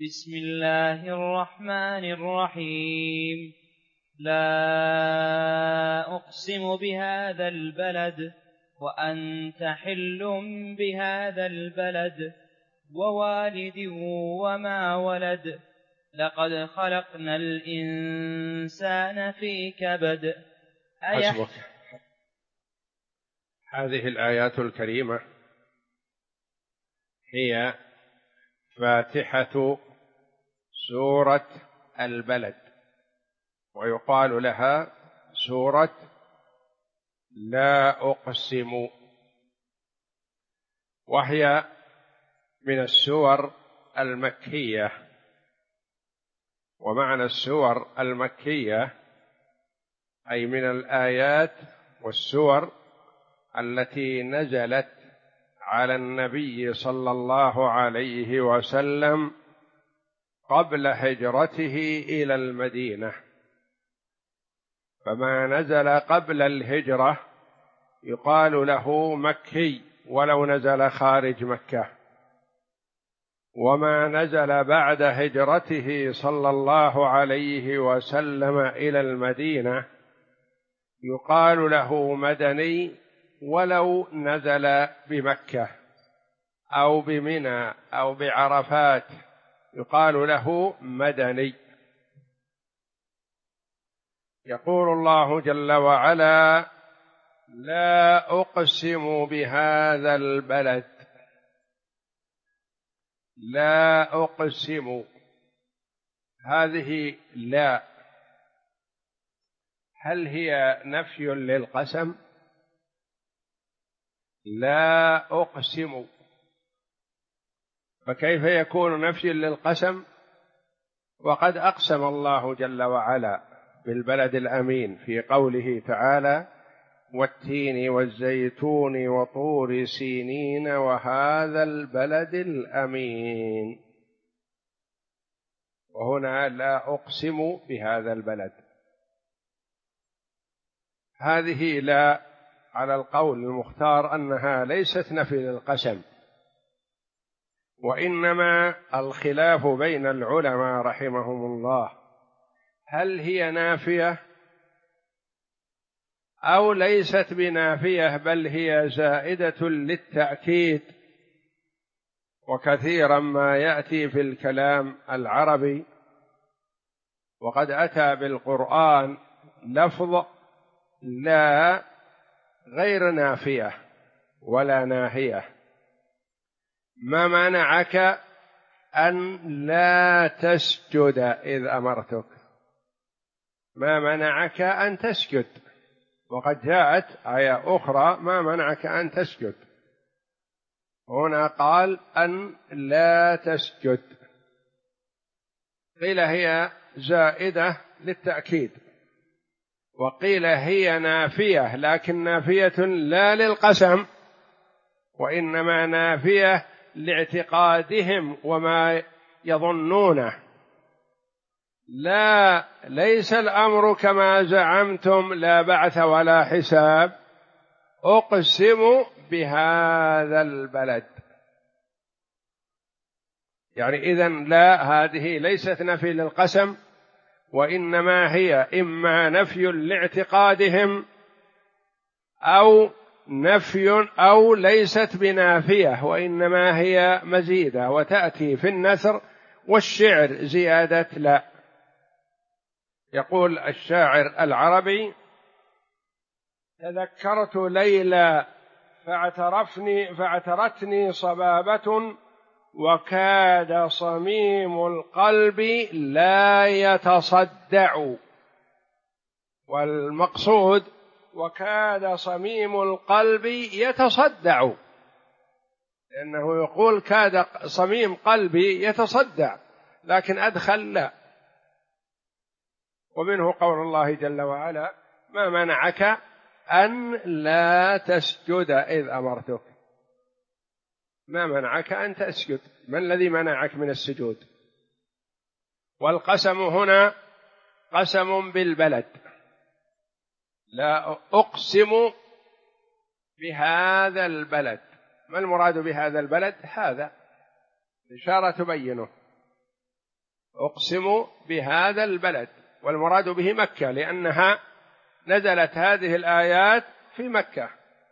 بسم الله الرحمن الرحيم. لا أقسم بهذا البلد وأنت حل بهذا البلد ووالد وما ولد لقد خلقنا الإنسان في كبد. حسبك. هذه الآيات الكريمة هي فاتحة سورة البلد، ويقال لها سورة لا أقسم، وهي من السور المكية. ومعنى السور المكية أي من الآيات والسور التي نزلت على النبي صلى الله عليه وسلم قبل هجرته إلى المدينة، فما نزل قبل الهجرة يقال له مكي ولو نزل خارج مكة، وما نزل بعد هجرته صلى الله عليه وسلم إلى المدينة يقال له مدني ولو نزل بمكة أو بمنى أو بعرفات يقال له مدني. يقول الله جل وعلا: لا أقسم بهذا البلد. لا أقسم، هذه لا، هل هي نفي للقسم؟ لا أقسم، فكيف يكون نفي للقسم وقد أقسم الله جل وعلا بالبلد الأمين في قوله تعالى: والتين والزيتون وطور سينين وهذا البلد الأمين. وهنا لا أقسم بهذا البلد، هذه لا على القول المختار أنها ليست نفي للقسم، وإنما الخلاف بين العلماء رحمهم الله هل هي نافية أو ليست بنافية بل هي زائدة للتأكيد. وكثيرا ما يأتي في الكلام العربي وقد أتى بالقرآن لفظ لا غير نافية ولا ناهية. ما منعك أن لا تسجد إذ أمرتك؟ ما منعك أن تسجد؟ وقد جاءت آية أخرى: ما منعك أن تسجد؟ هنا قال أن لا تسجد، قيل هي زائدة للتأكيد، وقيل هي نافية، لكن نافية لا للقسم وإنما نافية لاعتقادهم وما يظنونه. لا، ليس الأمر كما زعمتم، لا بعث ولا حساب. أقسم بهذا البلد، يعني إذن لا، هذه ليست نفي للقسم، وإنما هي إما نفي لاعتقادهم أو نفي أو ليست بنافية، وإنما هي مزيدة، وتأتي في النثر والشعر زيادة لا. يقول الشاعر العربي: تذكرت ليلى فاعترتني صبابة وكاد صميم القلب لا يتصدع. والمقصود وكاد صميم القلب يتصدع، لأنه يقول كاد صميم قلبي يتصدع، لكن أدخل لا. ومنه قول الله جل وعلا: ما منعك أن لا تسجد إذ أمرتك؟ ما منعك أن تسجد؟ ما الذي منعك من السجود؟ والقسم هنا قسم بالبلد. لا أقسم بهذا البلد، ما المراد بهذا البلد؟ هذا إشارة تبينه، أقسم بهذا البلد، والمراد به مكة لأنها نزلت هذه الآيات في مكة.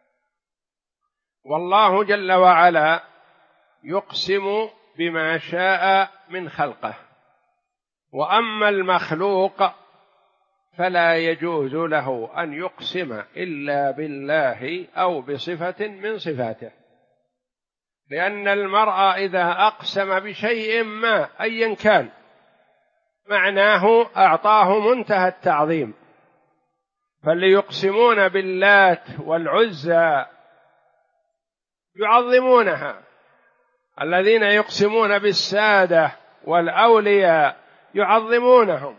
والله جل وعلا يقسم بما شاء من خلقه، وأما المخلوق فلا يجوز له أن يقسم إلا بالله أو بصفة من صفاته، لأن المرء إذا أقسم بشيء ما أيا كان معناه أعطاه منتهى التعظيم. فاللي يقسمون باللات والعزى يعظمونها، الذين يقسمون بالسادة والأولياء يعظمونهم.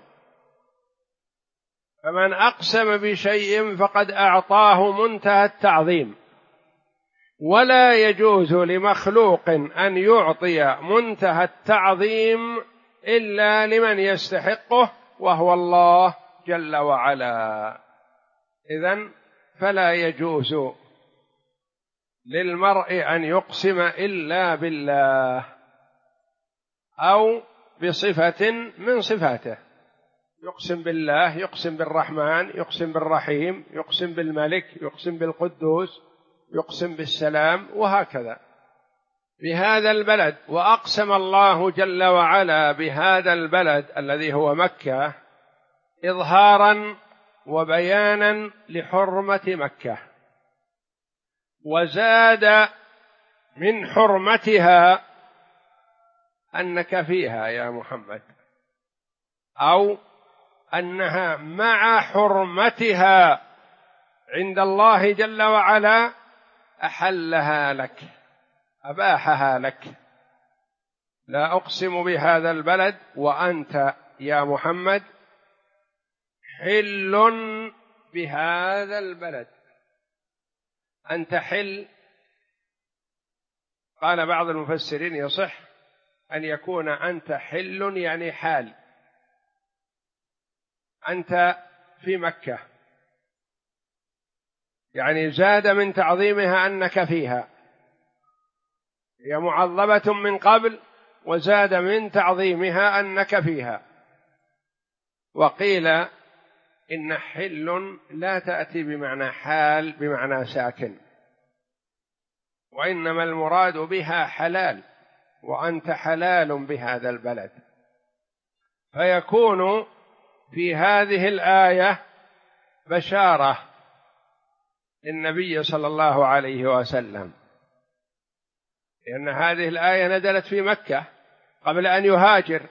فمن أقسم بشيء فقد أعطاه منتهى التعظيم، ولا يجوز لمخلوق أن يعطي منتهى التعظيم إلا لمن يستحقه وهو الله جل وعلا. إذن فلا يجوز للمرء أن يقسم إلا بالله أو بصفة من صفاته، يقسم بالله، يقسم بالرحمن، يقسم بالرحيم، يقسم بالملك، يقسم بالقدوس، يقسم بالسلام، وهكذا. بهذا البلد، وأقسم الله جل وعلا بهذا البلد الذي هو مكة إظهارا وبيانا لحرمة مكة، وزاد من حرمتها أنك فيها يا محمد، أو أنها مع حرمتها عند الله جل وعلا أحلها لك، أباحها لك. لا أقسم بهذا البلد وأنت يا محمد حل بهذا البلد. أنت حل، قال بعض المفسرين يصح أن يكون أنت حل يعني حال، أنت في مكة، يعني زاد من تعظيمها أنك فيها، هي معظمة من قبل وزاد من تعظيمها أنك فيها. وقيل إن حل لا تأتي بمعنى حال بمعنى ساكن، وإنما المراد بها حلال، وأنت حلال بهذا البلد. فيكون في هذه الآية بشارة للنبي صلى الله عليه وسلم، لأن هذه الآية نزلت في مكة قبل أن يهاجر،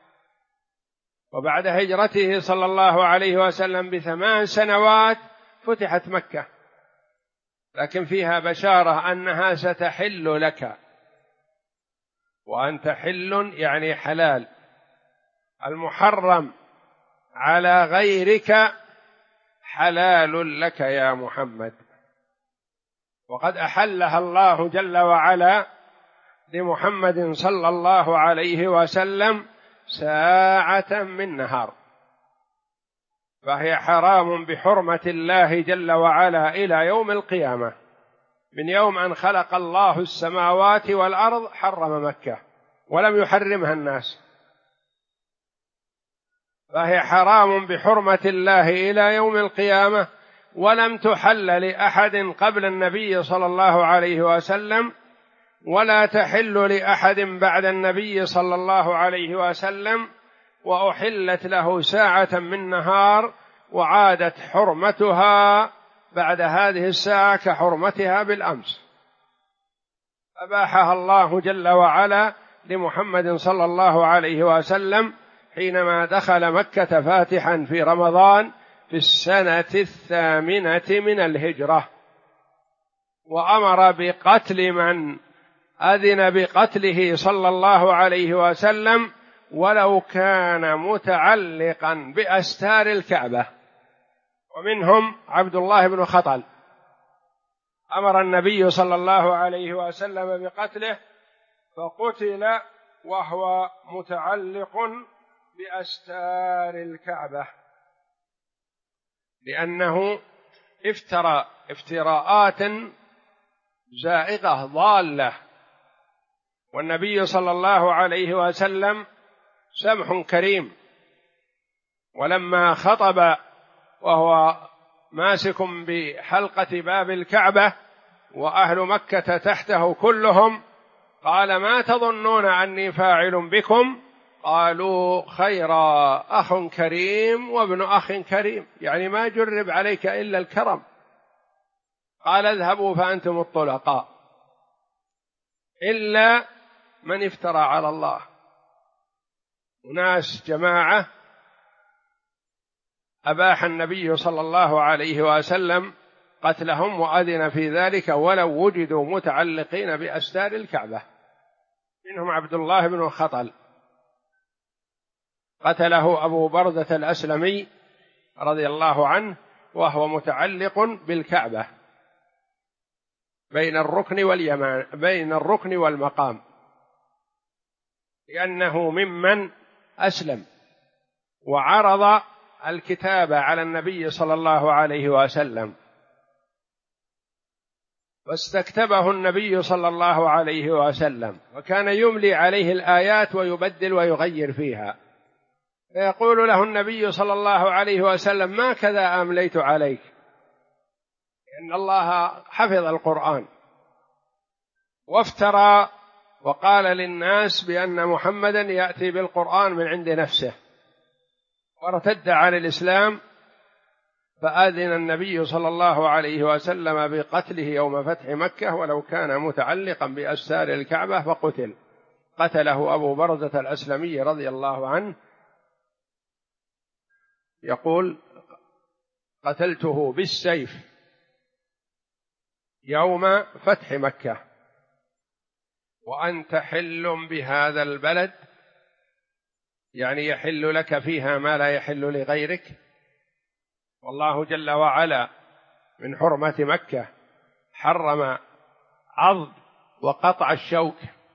وبعد هجرته صلى الله عليه وسلم ب8 سنوات فتحت مكة، لكن فيها بشارة أنها ستحل لك، وأنت حل يعني حلال. المحرم على غيرك حلال لك يا محمد، وقد أحلها الله جل وعلا لمحمد صلى الله عليه وسلم ساعة من نهار، فهي حرام بحرمة الله جل وعلا إلى يوم القيامة. من يوم أن خلق الله السماوات والأرض حرم مكة ولم يحرمها الناس، فهي حرام بحرمة الله إلى يوم القيامة، ولم تحل لأحد قبل النبي صلى الله عليه وسلم، ولا تحل لأحد بعد النبي صلى الله عليه وسلم، وأحلت له ساعة من نهار، وعادت حرمتها بعد هذه الساعة كحرمتها بالأمس. أباحها الله جل وعلا لمحمد صلى الله عليه وسلم حينما دخل مكة فاتحا في رمضان في السنة 8 من الهجرة، وأمر بقتل من أذن بقتله صلى الله عليه وسلم ولو كان متعلقا بأستار الكعبة، ومنهم عبد الله بن خطل، أمر النبي صلى الله عليه وسلم بقتله فقتل وهو متعلق بأستار الكعبة، لأنه افترى افتراءات زائغة ضالة، والنبي صلى الله عليه وسلم سمح كريم. ولما خطب وهو ماسك بحلقة باب الكعبة وأهل مكة تحته كلهم قال: ما تظنون أني فاعل بكم؟ قالوا: خيرا، أخ كريم وابن أخ كريم، يعني ما جرب عليك إلا الكرم. قال: اذهبوا فأنتم الطلقاء إلا من افترى على الله. ناس جماعة أباح النبي صلى الله عليه وسلم قتلهم وأذن في ذلك ولو وجدوا متعلقين بأستار الكعبة، منهم عبد الله بن خطل قتله أبو بردة الأسلمي رضي الله عنه وهو متعلق بالكعبة بين الركن والمقام، لأنه ممن أسلم وعرض الكتاب على النبي صلى الله عليه وسلم، واستكتبه النبي صلى الله عليه وسلم، وكان يملي عليه الآيات ويبدل ويغير فيها، فيقول له النبي صلى الله عليه وسلم: ما كذا أمليت عليك، إن الله حفظ القرآن. وافترى وقال للناس بأن محمدا يأتي بالقرآن من عند نفسه، وارتد عن الإسلام، فآذن النبي صلى الله عليه وسلم بقتله يوم فتح مكة ولو كان متعلقا بأستار الكعبة، فقتل. قتله أبو بردة الأسلمي رضي الله عنه، يقول: قتلته بالسيف يوم فتح مكة وأنت حل بهذا البلد، يعني يحل لك فيها ما لا يحل لغيرك. والله جل وعلا من حرمة مكة حرم عض وقطع الشوك،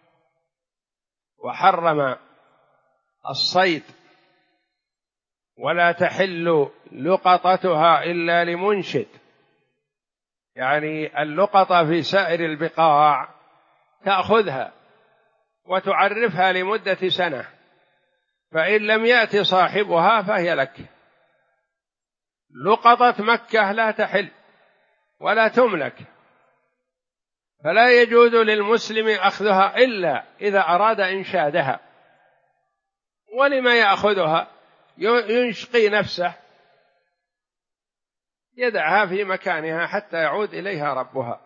وحرم الصيد، ولا تحل لقطتها إلا لمنشد، يعني اللقطة في سائر البقاع تأخذها وتعرفها لمدة سنة، فإن لم يأتي صاحبها فهي لك. لقطة مكة لا تحل ولا تملك، فلا يجوز للمسلم أخذها إلا إذا أراد إنشادها. ولما يأخذها؟ ينشقي نفسه، يدعها في مكانها حتى يعود إليها ربها.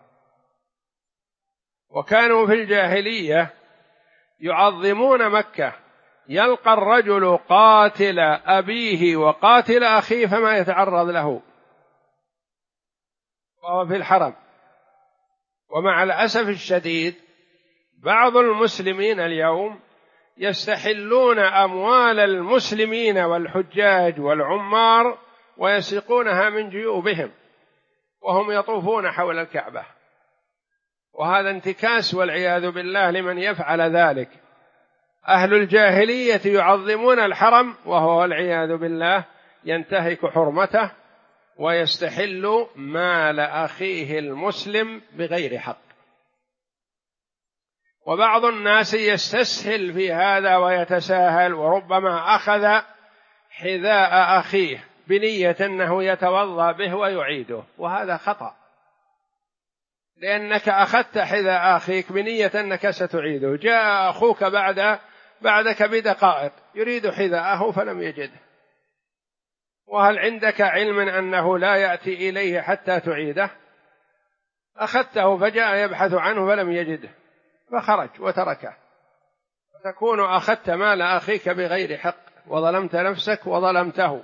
وكانوا في الجاهلية يعظمون مكة، يلقى الرجل قاتل أبيه وقاتل أخيه فما يتعرض له وهو في الحرم. ومع الأسف الشديد بعض المسلمين اليوم يستحلون أموال المسلمين والحجاج والعمار ويسرقونها من جيوبهم وهم يطوفون حول الكعبة، وهذا انتكاس والعياذ بالله لمن يفعل ذلك. أهل الجاهلية يعظمون الحرم وهو والعياذ بالله ينتهك حرمته ويستحل مال أخيه المسلم بغير حق. وبعض الناس يستسهل في هذا ويتساهل، وربما أخذ حذاء أخيه بنية أنه يتوضأ به ويعيده، وهذا خطأ، لأنك أخذت حذاء أخيك بنية أنك ستعيده، جاء أخوك بعدك بدقائق يريد حذاءه فلم يجده، وهل عندك علم أنه لا يأتي إليه حتى تعيده؟ أخذته فجاء يبحث عنه فلم يجده فخرج وتركه، تكون أخذت مال أخيك بغير حق وظلمت نفسك وظلمته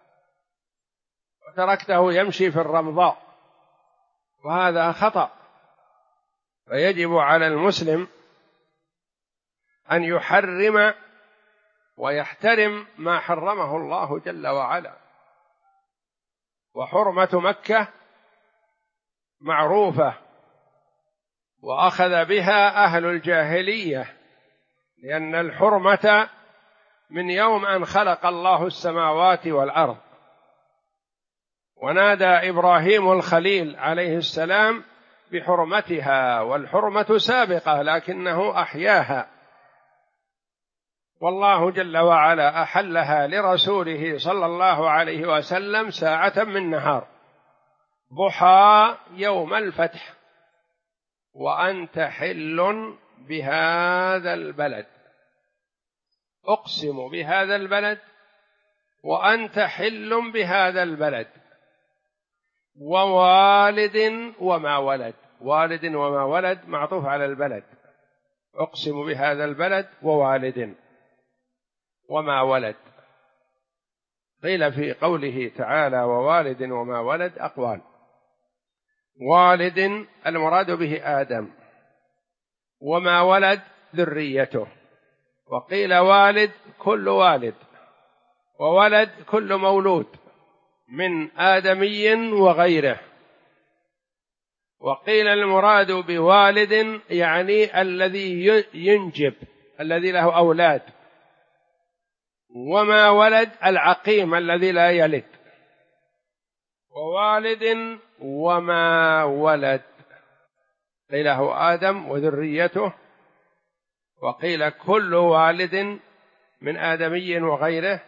وتركته يمشي في الرمضاء، وهذا خطأ. فيجب على المسلم أن يحرم ويحترم ما حرمه الله جل وعلا. وحرمة مكة معروفة وأخذ بها أهل الجاهلية، لأن الحرمة من يوم أن خلق الله السماوات والأرض. ونادى إبراهيم الخليل عليه السلام بحرمتها، والحرمة سابقة لكنه أحياها. والله جل وعلا أحلها لرسوله صلى الله عليه وسلم ساعة من نهار ضحى يوم الفتح، وأنت حل بهذا البلد، أقسم بهذا البلد وأنت حل بهذا البلد، ووالد وما ولد. والد وما ولد معطوف على البلد، أقسم بهذا البلد ووالد وما ولد. قيل في قوله تعالى ووالد وما ولد أقوال. والد المراد به آدم، وما ولد ذريته، وقيل والد كل والد، وولد كل مولود من آدمي وغيره، وقيل المراد بوالد يعني الذي ينجب، الذي له أولاد، وما ولد العقيم الذي لا يلد، ووالد وما ولد قيل هو آدم وذريته، وقيل كل والد من آدمي وغيره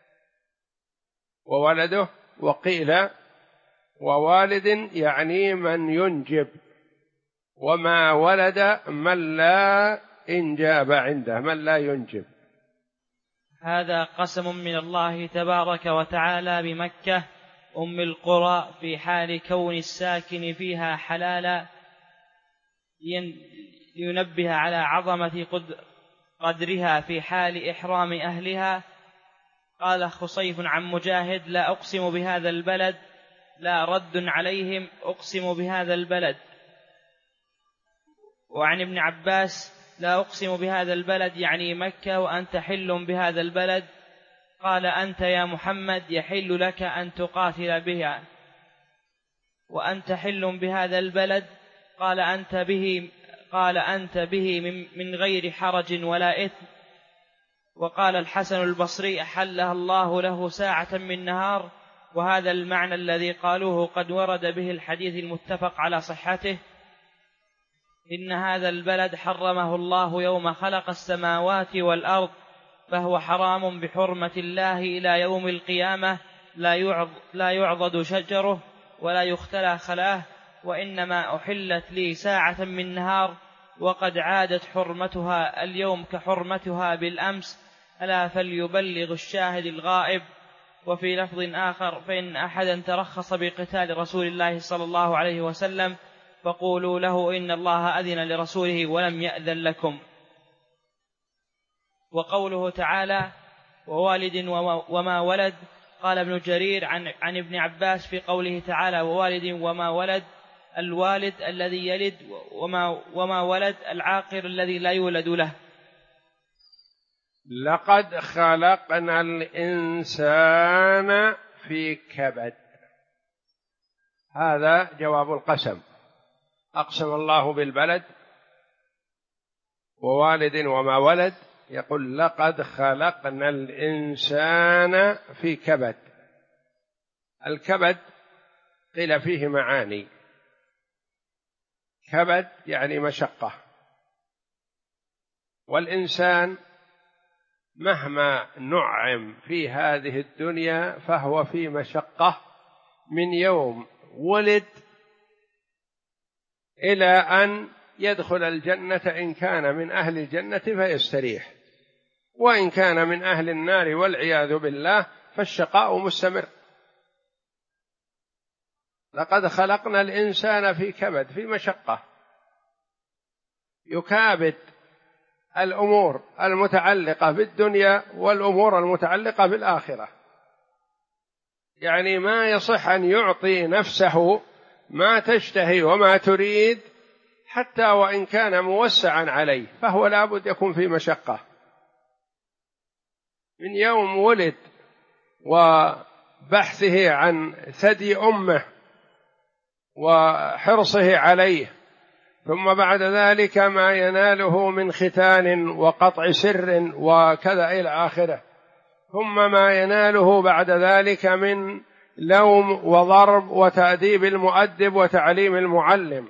وولده، وقيل ووالد يعني من ينجب، وما ولد من لا إنجاب عنده، من لا ينجب. هذا قسم من الله تبارك وتعالى بمكة أم القرى في حال كون الساكن فيها حلالا، لينبه على عظمة قدرها في حال إحرام أهلها. قال خصيف عن مجاهد لا أقسم بهذا البلد، لا رد عليهم أقسم بهذا البلد. وعن ابن عباس لا أقسم بهذا البلد يعني مكة وأنت حل بهذا البلد، قال أنت يا محمد يحل لك أن تقاتل بها، وأنت حل بهذا البلد قال أنت به من غير حرج ولا إثم. وقال الحسن البصري أحلها الله له ساعة من نهار، وهذا المعنى الذي قالوه قد ورد به الحديث المتفق على صحته. إن هذا البلد حرمه الله يوم خلق السماوات والأرض، فهو حرام بحرمة الله إلى يوم القيامة، لا يعضد شجره ولا يختلى خلاه، وإنما أحلت لي ساعة من نهار، وقد عادت حرمتها اليوم كحرمتها بالأمس، ألا فليبلغ الشاهد الغائب. وفي لفظ آخر فإن أحدا ترخص بقتال رسول الله صلى الله عليه وسلم فقولوا له إن الله أذن لرسوله ولم يأذن لكم. وقوله تعالى ووالد وما ولد، قال ابن جرير عن ابن عباس في قوله تعالى ووالد وما ولد الوالد الذي يلد، وما ولد العاقر الذي لا يولد له. لقد خلقنا الإنسان في كبد، هذا جواب القسم. أقسم الله بالبلد ووالد وما ولد، يقول لقد خلقنا الإنسان في كبد. الكبد قيل فيه معاني، كبد يعني مشقة، والإنسان مهما نعم في هذه الدنيا فهو في مشقة من يوم ولد إلى أن يدخل الجنة، إن كان من أهل الجنة فيستريح، وإن كان من أهل النار والعياذ بالله فالشقاء مستمر. لقد خلقنا الإنسان في كبد، في مشقة، يكابد الأمور المتعلقة بالدنيا والأمور المتعلقة بالآخرة، يعني ما يصح أن يعطي نفسه ما تشتهي وما تريد حتى وإن كان موسعا عليه، فهو لابد يكون في مشقة من يوم ولد وبحثه عن ثدي أمه وحرصه عليه، ثم بعد ذلك ما يناله من ختان وقطع سر وكذا إلى آخره، ثم ما يناله بعد ذلك من لوم وضرب وتأديب المؤدب وتعليم المعلم،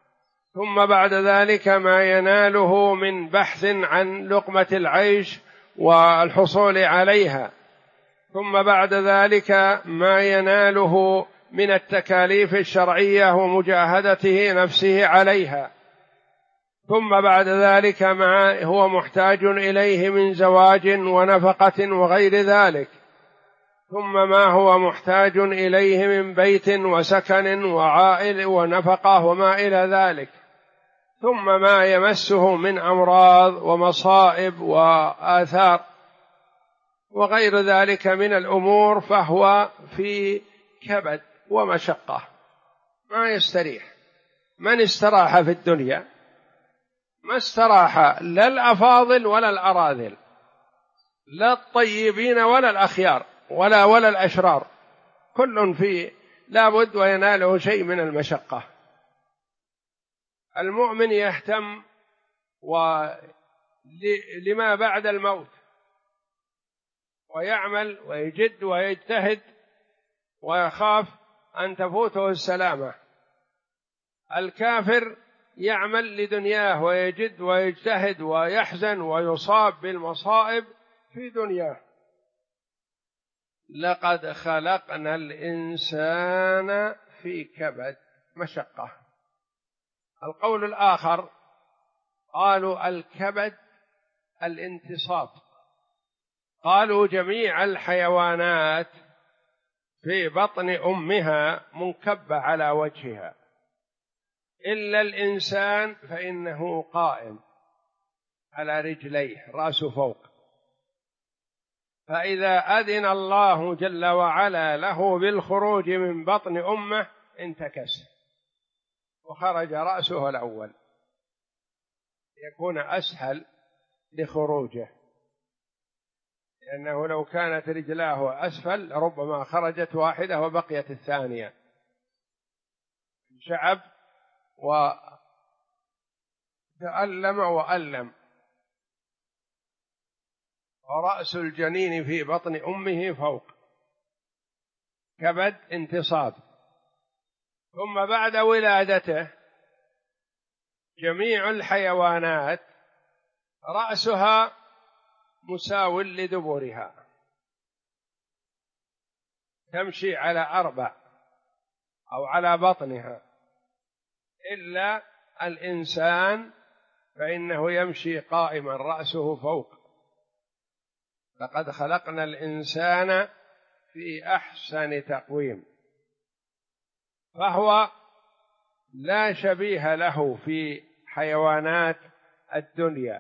ثم بعد ذلك ما يناله من بحث عن لقمة العيش والحصول عليها، ثم بعد ذلك ما يناله من التكاليف الشرعية ومجاهدته نفسه عليها، ثم بعد ذلك ما هو محتاج إليه من زواج ونفقة وغير ذلك، ثم ما هو محتاج إليه من بيت وسكن وعائل ونفقة وما إلى ذلك، ثم ما يمسه من أمراض ومصائب وآثار وغير ذلك من الأمور، فهو في كبد ومشقة ما يستريح. من استراح في الدنيا؟ ما استراح لا الأفاضل ولا الأراذل، لا الطيبين ولا الأخيار ولا الأشرار، كل فيه لابد ويناله شيء من المشقة. المؤمن يهتم لما بعد الموت، ويعمل ويجد ويجتهد ويخاف أن تفوته السلامة. الكافر يعمل لدنياه ويجد ويجتهد ويحزن ويصاب بالمصائب في دنياه. لقد خلقنا الإنسان في كبد مشقة. القول الآخر قالوا الكبد الانتصاب، قالوا جميع الحيوانات في بطن أمها منكبة على وجهها إلا الإنسان فإنه قائم على رجليه رأسه فوق، فإذا أذن الله جل وعلا له بالخروج من بطن أمه انتكس وخرج رأسه الأول، يكون أسهل لخروجه، لأنه لو كانت رجلاه أسفل ربما خرجت واحدة وبقيت الثانية. شعب وتألم وألم، ورأس الجنين في بطن أمه فوق، كبد انتصاب. ثم بعد ولادته جميع الحيوانات رأسها مساو لدبرها، تمشي على 4 أو على بطنها، إلا الإنسان فإنه يمشي قائما رأسه فوق. لقد خلقنا الإنسان في أحسن تقويم، فهو لا شبيه له في حيوانات الدنيا،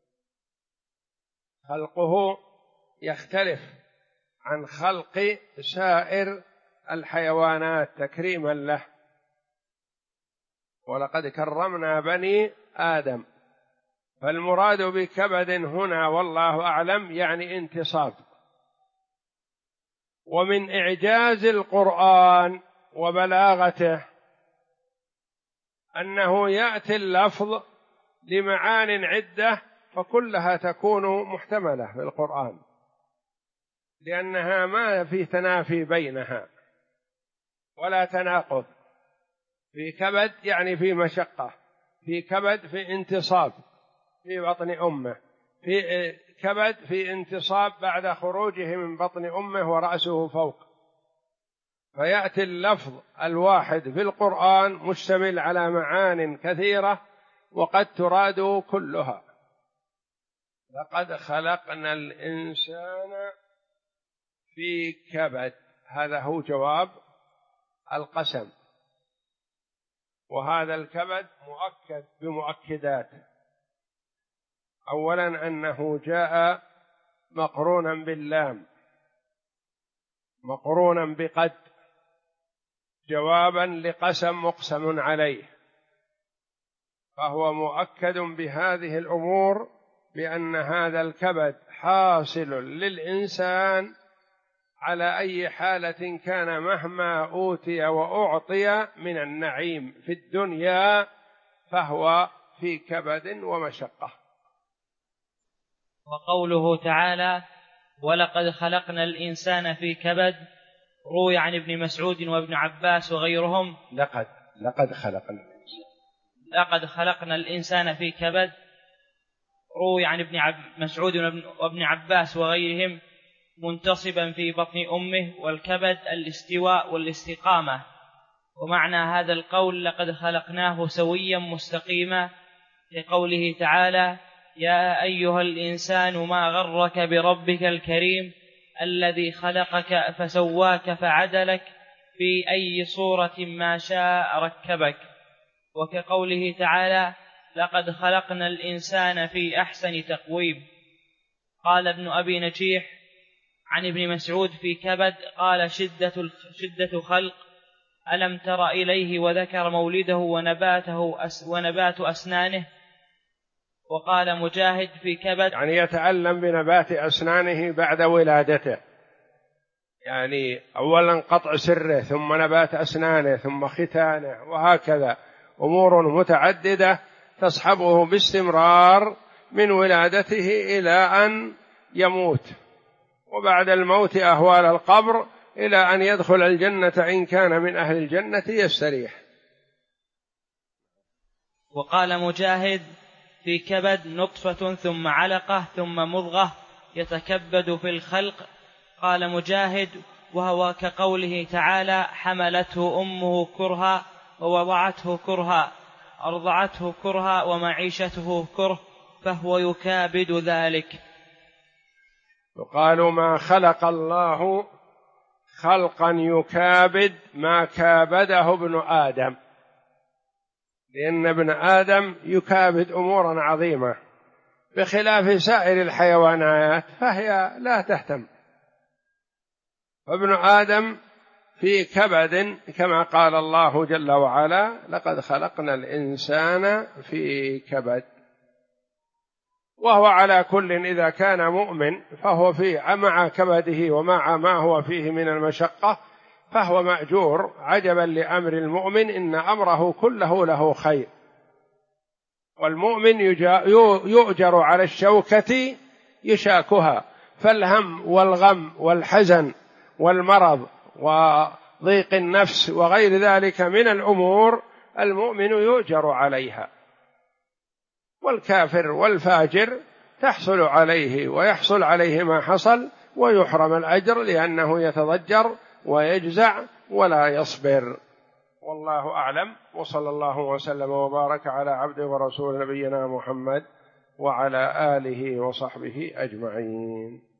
خلقه يختلف عن خلق سائر الحيوانات تكريما له. ولقد كرمنا بني آدم، فالمراد بكبد هنا والله أعلم يعني انتصاب. ومن إعجاز القرآن وبلاغته أنه يأتي اللفظ لمعان عدة فكلها تكون محتملة في القرآن، لأنها ما في تنافي بينها ولا تناقض. في كبد يعني في مشقة، في كبد في انتصاب في بطن أمه، في كبد في انتصاب بعد خروجه من بطن أمه ورأسه فوق. فيأتي اللفظ الواحد في القرآن مشتمل على معان كثيرة وقد تراد كلها. لقد خلقنا الإنسان في كبد، هذا هو جواب القسم. وهذا الكبد مؤكد بمؤكدات. أولا أنه جاء مقرونا باللام مقرونا بقد، جوابا لقسم مقسم عليه، فهو مؤكد بهذه الأمور بأن هذا الكبد حاصل للإنسان على أي حالة كان، مهما أوتي وأعطي من النعيم في الدنيا فهو في كبد ومشقة. وقوله تعالى ولقد خلقنا الإنسان في كبد روي عن ابن مسعود وابن عباس وغيرهم لقد خلقنا الإنسان في كبد، روي عن مسعود وابن عباس وغيرهم منتصبا في بطن أمه، والكبد الاستواء والاستقامة. ومعنى هذا القول لقد خلقناه سويا مستقيما، لقوله تعالى: يا أيها الإنسان ما غرك بربك الكريم الذي خلقك فسواك فعدلك في أي صورة ما شاء ركبك. وكقوله تعالى: لقد خلقنا الإنسان في أحسن تقويم. قال ابن أبي نجيح عن ابن مسعود في كبد قال: شدة خلق، ألم تر إليه، وذكر مولده ونبات أسنانه. وقال مجاهد في كبد يعني يتألم بنبات أسنانه بعد ولادته، يعني أولا قطع سره، ثم نبات أسنانه، ثم ختانه، وهكذا أمور متعددة تصحبه باستمرار من ولادته إلى أن يموت، وبعد الموت أهوال القبر، إلى أن يدخل الجنة إن كان من أهل الجنة يستريح. وقال مجاهد في كبد نطفة ثم علقة ثم مضغة يتكبد في الخلق. قال مجاهد: وهو كقوله تعالى: حملته أمه كرها ووضعته كرها، أرضعته كرها ومعيشته كره، فهو يكابد ذلك. يقال ما خلق الله خلقا يكابد ما كابده ابن آدم، لأن ابن آدم يكابد أمورا عظيمة بخلاف سائر الحيوانات فهي لا تهتم، فابن آدم في كبد كما قال الله جل وعلا: لقد خلقنا الإنسان في كبد. وهو على كل إذا كان مؤمن فهو مع كبده ومع ما هو فيه من المشقة فهو مأجور. عجبا لأمر المؤمن إن أمره كله له خير. والمؤمن يؤجر على الشوكة يشاكها، فالهم والغم والحزن والمرض وضيق النفس وغير ذلك من الأمور المؤمن يؤجر عليها. والكافر والفاجر تحصل عليه ويحصل عليه ما حصل ويحرم الأجر، لأنه يتضجر ويجزع ولا يصبر. والله أعلم، وصلى الله وسلم وبارك على عبده ورسول نبينا محمد وعلى آله وصحبه أجمعين.